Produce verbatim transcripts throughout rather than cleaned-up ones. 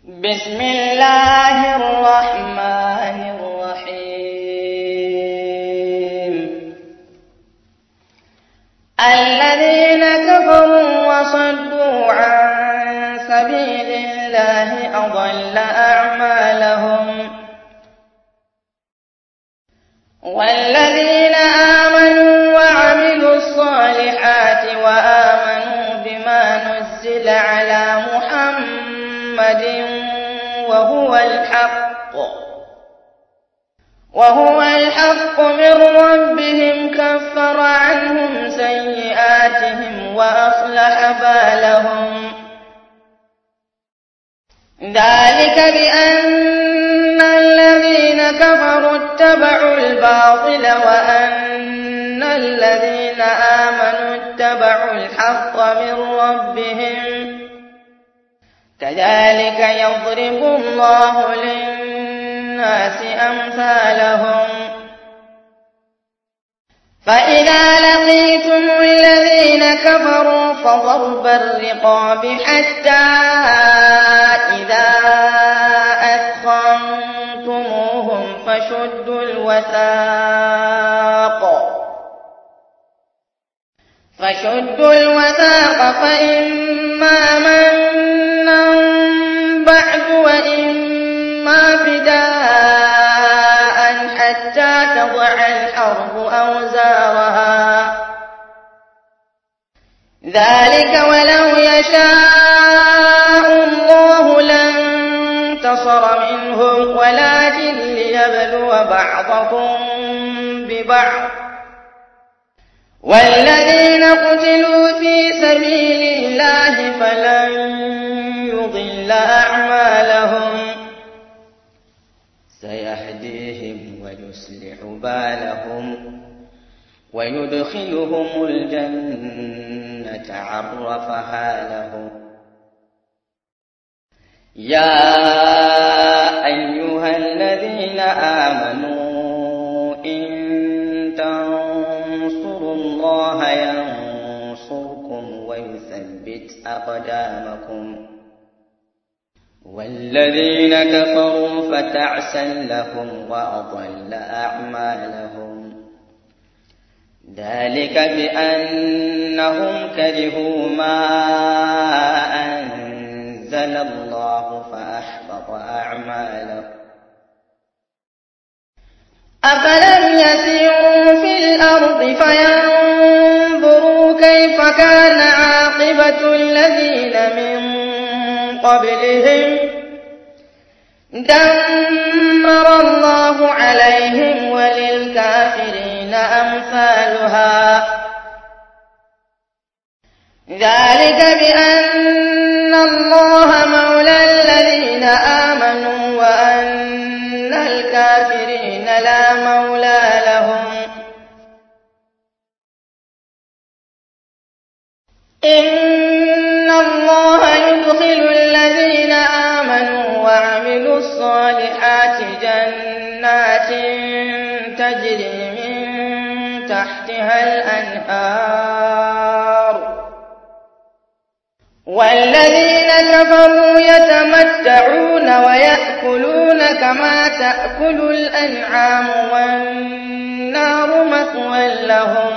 بسم الله الرحمن الرحيم. الذين كفروا وصدوا عن سبيل الله أضل أعمالهم، والذين آمنوا وعملوا الصالحات وآمنوا بما نزل على محمد وهو الحق وهو الحق من ربهم كفر عنهم سيئاتهم وأصلح بالهم. ذلك بأن الذين كفروا اتبعوا الباطل وأن الذين آمنوا اتبعوا الحق من ربهم، كذلك يضرب الله للناس أمثالهم. فإذا لقيتم الذين كفروا فضرب الرقاب حتى إذا أثخنتموهم فشدوا الوثاق فشدوا الوثاق فإما منا بعد وإما فداء حتى تضع الحرب أوزارها، ذلك ولو يشاء الله لانتصر منهم ولكن ليبلو بعضكم ببعض، والذين قتلوا في سبيل الله فلن يضل أعمالهم، سيهديهم ويصلح بالهم ويدخلهم الجنة عرفها لهم. يا أيها الذين آمنوا إن تنصروا الله ينصركم ويثبت أقدامكم، والذين كفروا فتعسا لهم وأضل أعمالهم. ذلك بأنهم كرهوا ما أنزل الله فأحبط أعمالهم. أفلم يسيروا في الأرض فينظروا كيف كان عاقبة الذين من قبلهم، دمر الله عليهم وللكافرين أمثالها. ذلك بأن الله مولى الذين آمنوا وأن الكافرين لا مولى لهم. إن الله يدخل الذين آمنوا وعملوا الصالحات جنات تجري من تحتها الأنهار، والذين كفروا يتمتعون ويأكلون كما تأكل الأنعام والنار مثوى لهم.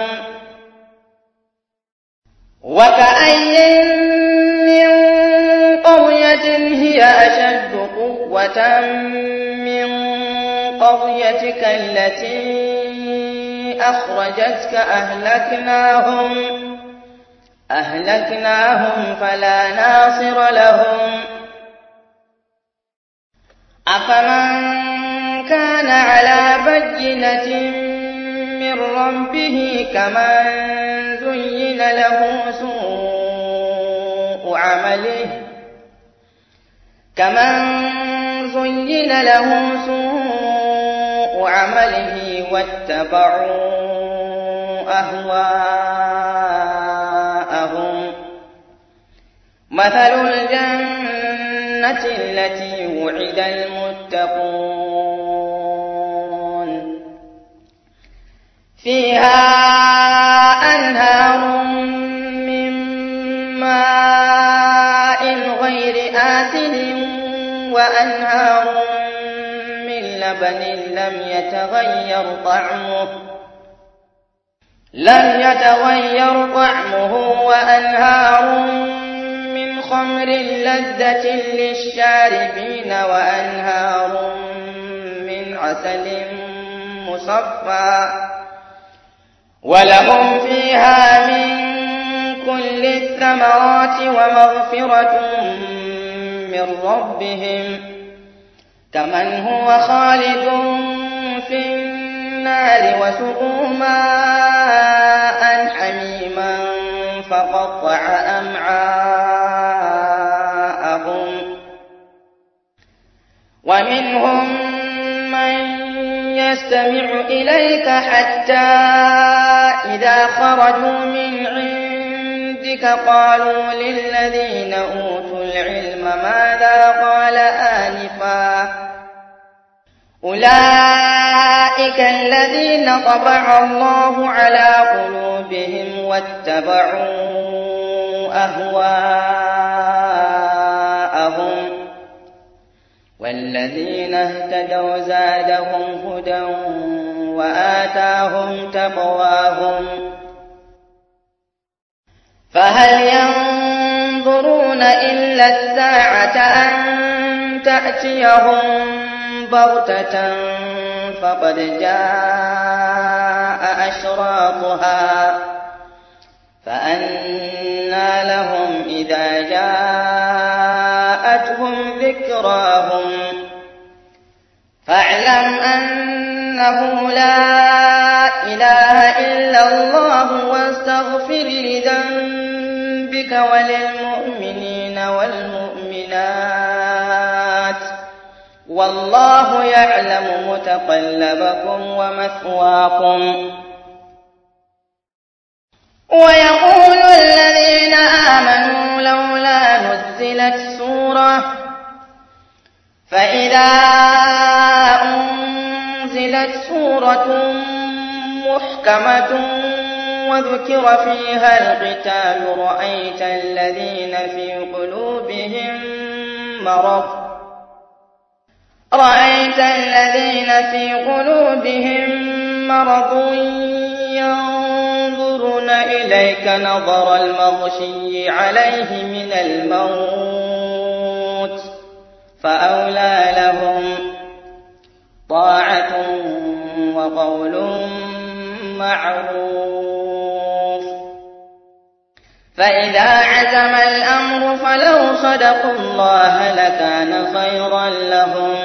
وكأي من قرية هي أشد قوة من قريتك التي أخرجتك أهلكناهم أهلكناهم فلا ناصر لهم. أفمن كان على بينة من ربه كمن زين له سوء عمله كمن زين له سوء عمله واتبعوا أهواءهم. مثل الجنة التي وعد المتقون فيها أنهار من ماء غير آسن وأنهار من لبن لم يتغير طعمه لم يتغير طعمه وأنهار من خمر لذة للشاربين وأنهار من عسل مصفى ولهم فيها من كل الثمرات ومغفرة من ربهم كمن هو خالد في النار وسقوا ماء حميما فقطع أمعاءهم ومنهم من يستمع إليك حتى إذا خرجوا من عندك قالوا للذين أوتوا العلم ماذا قال آنفا أولئك الذين طبع الله على قلوبهم واتبعوا أهواءهم والذين اهتدوا زادهم هدى وآتاهم تقواهم فهل ينظرون إلا الساعة أن تأتيهم بغتة فقد جاء أشراطها فأنى لهم إذا جاءتهم ذكراهم فاعلم أنه لا إله إلا الله واستغفر لذنبك وللمؤمنين والمؤمنات والله يعلم متقلبكم ومثواكم ويقول الذين آمنوا لولا نزلت سورة فإذا أنزلت سورة محكمة وذكر فيها القتال رأيت الذين في قلوبهم مرض رأيت الذين في قلوبهم مرض ينظرون إليك نظر المغشي عليه من الموت فأولى لهم طاعة وقول معروف فإذا عزم الأمر فلو صدقوا الله لكان خيرا لهم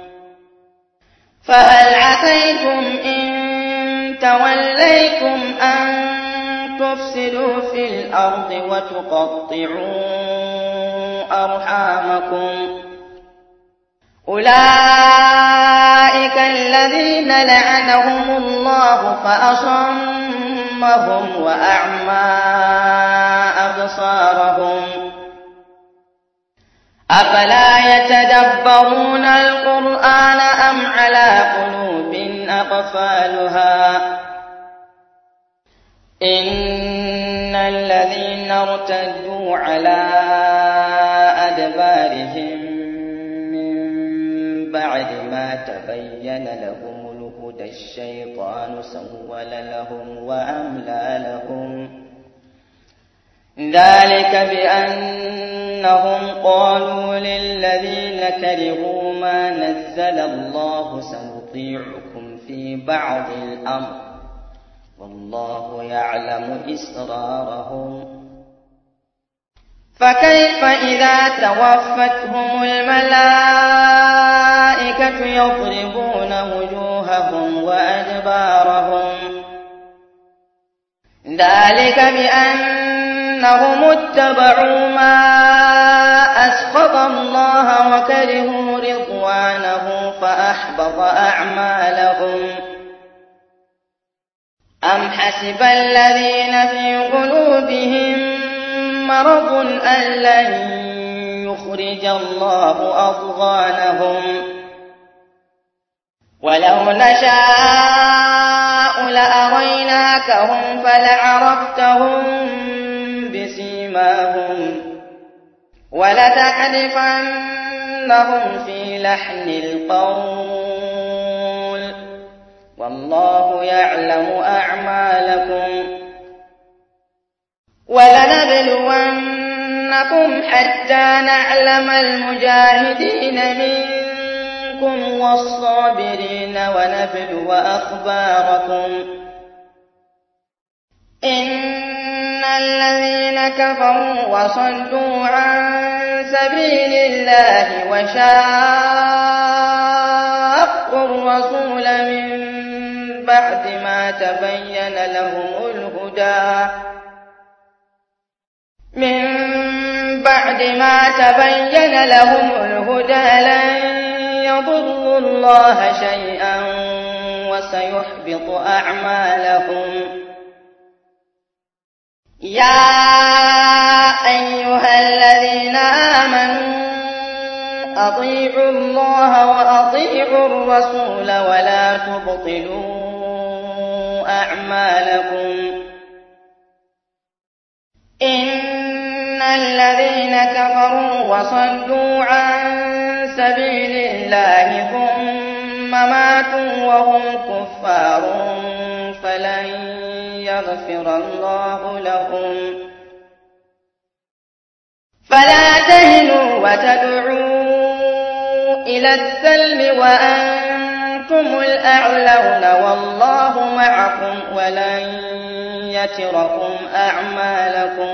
فهل عسيتم إن توليتم أن تفسدوا في الأرض وتقطعوا أرحامكم أولئك الذين لعنهم الله فأصمهم وأعمى أبصارهم أفلا يتدبرون القرآن أم على قلوب أقفالها إن الذين ارتدوا على أدبارهم من بعد ما تبين لهم الهدى الشيطان سول لهم وأملى لهم ذلك بأنهم قالوا للذين كرهوا ما نزل الله سنطيعكم في بعض الأمر والله يعلم إسرارهم فكيف إذا توفتهم الملائكة يضربون وجوههم وأدبارهم ذلك بأنهم اتبعوا ما أسخط الله وكرهوا رضوانه فأحبط أعمالهم أم حسب الذين في قلوبهم مرض أن لن يخرج الله أضغانهم ولو نشاء لأريناكهم فلعرفتهم بسيماهم ولتعرفنهم لتعرفنهم في لحن القول والله يعلم أعمالكم ولنبلونكم حتى نعلم المجاهدين منكم والصابرين ونبلو أخباركم إن الذين كفروا وصدوا عن سبيل الله وشاقوا الرسول من بعد ما تبين لهم الهدى من بعد ما تبين لهم الهدى لن يضروا الله شيئا وسيحبط أعمالهم يا أيها الذين آمنوا أطيعوا الله وأطيعوا الرسول ولا تبطلوا أعمالكم إن الذين كفروا وصدوا عن سبيل الله ثم ماتوا وهم كفار فلن يغفر الله لهم فلا تهنوا وتدعوا إلى السلم وأنتم الأعلون والله معكم ولن يتركم أعمالكم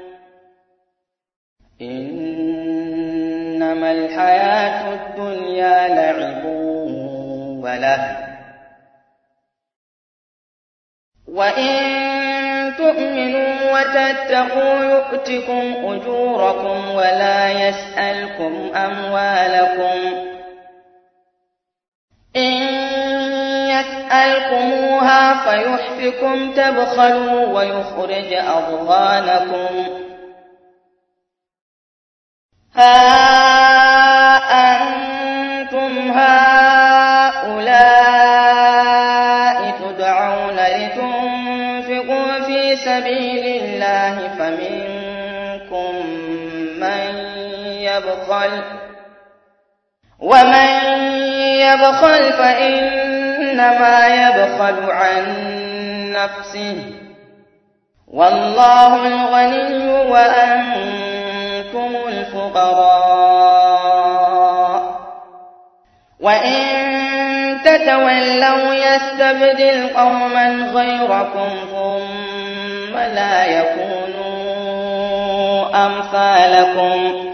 إنما الحياة الدنيا لعب وله وإن تؤمنوا وتتقوا يؤتكم أجوركم ولا يسألكم أموالكم إن يسألكموها فيحفكم تبخلوا ويخرج أضغانكم ها أنتم هؤلاء تدعون لتنفقوا في سبيل الله فمنكم من يبخل ومن يبخل فإنما يبخل عن نفسه والله الغني وأنتم الفقراء وإن تتولوا يستبدل قوما غيركم ثم لا يكونوا أمثالكم